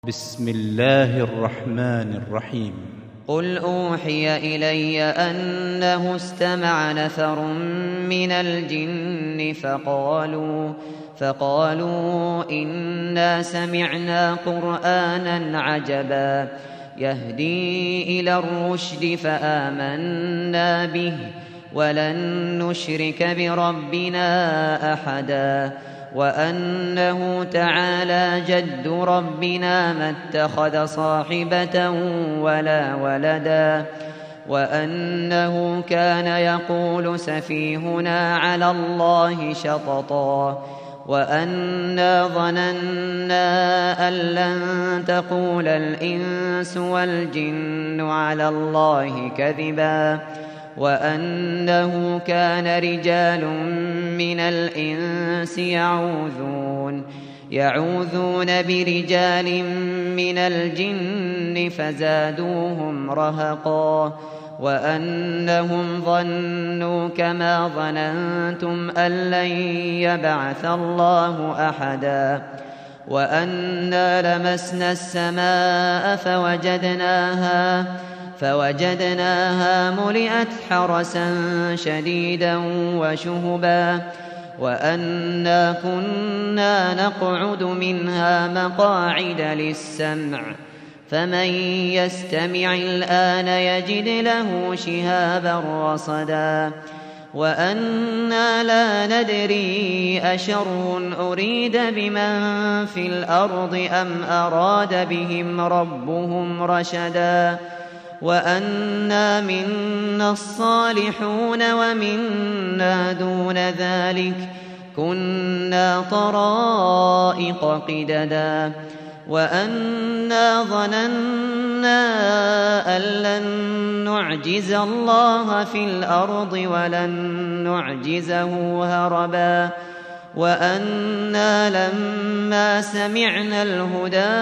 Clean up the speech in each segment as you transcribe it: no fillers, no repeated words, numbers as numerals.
بسم الله الرحمن الرحيم. قل أوحي إلي أنه استمع نفر من الجن فقالوا إنا سمعنا قرآنا عجبا يهدي إلى الرشد فآمنا به ولن نشرك بربنا أحدا وأنه تعالى جد ربنا ما اتخذ صاحبة ولا ولدا وأنه كان يقول سفيهنا على الله شططا وأنا ظننا أن لن تقول الإنس والجن على الله كذبا وأنه كان رجال من الإنس يعوذون برجال من الجن فزادوهم رهقا وأنهم ظنوا كما ظننتم أن لن يبعث الله أحدا وأنا لمسنا السماء فوجدناها ملئت حرسا شديدا وشهبا وأنا كنا نقعد منها مقاعد للسمع فمن يستمع الآن يجد له شهابا رصدا وأنا لا ندري أشر أريد بمن في الأرض أم أراد بهم ربهم رشدا وأنا منا الصالحون ومنا دون ذلك كنا طرائق قددا وأنا ظننا أن لن نعجز الله في الأرض ولن نعجزه هربا وأنا لما سمعنا الهدى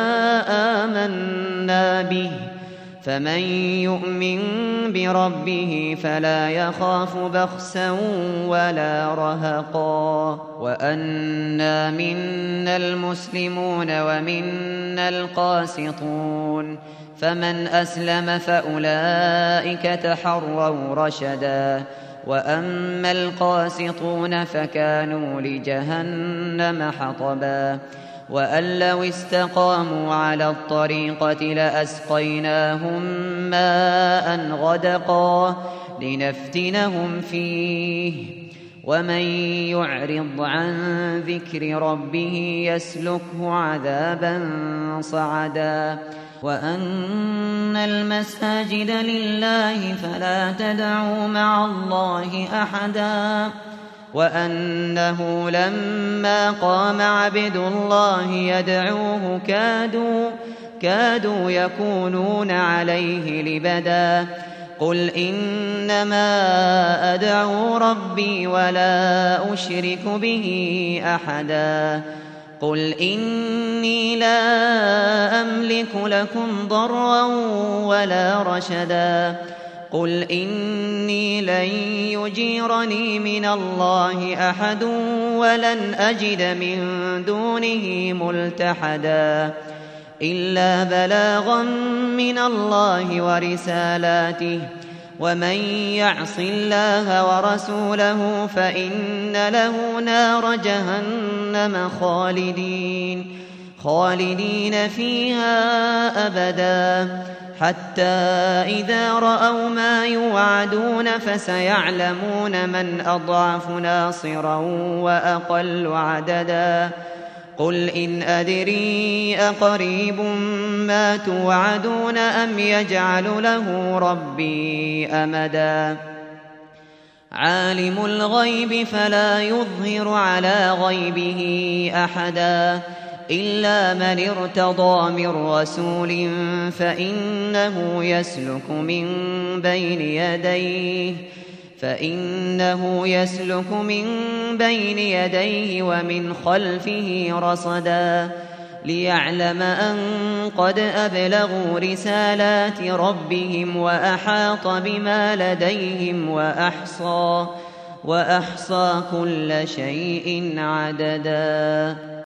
آمنا به فمن يؤمن بربه فلا يخاف بخسا ولا رهقا وأنا منا المسلمون ومنا القاسطون فمن أسلم فأولئك تحروا رشدا وأما القاسطون فكانوا لجهنم حطبا وأن لو استقاموا على الطريقة لأسقيناهم ماء غدقا لنفتنهم فيه ومن يعرض عن ذكر ربه يسلكه عذابا صعدا وأن المساجد لله فلا تدعوا مع الله أحدا وأنه لما قام عبد الله يدعوه كادوا يكونون عليه لبدا قل إنما أدعو ربي ولا أشرك به أحدا قل إني لا أملك لكم ضرا ولا رشدا قل إني لن يجيرني من الله أحد ولن أجد من دونه ملتحدا إلا بلاغا من الله ورسالاته ومن يعص الله ورسوله فإن له نار جهنم خالدين فيها أبدا حتى إذا رأوا ما يوعدون فسيعلمون من أضعف ناصرا وأقل عددا قل إن أدري أقريب ما توعدون أم يجعل له ربي أمدا عالم الغيب فلا يظهر على غيبه أحدا إلا من ارتضى من رسول فإنه يسلك من بين يديه ومن خلفه رصدا ليعلم أن قد أبلغوا رسالات ربهم وأحاط بما لديهم وأحصى كل شيء عددا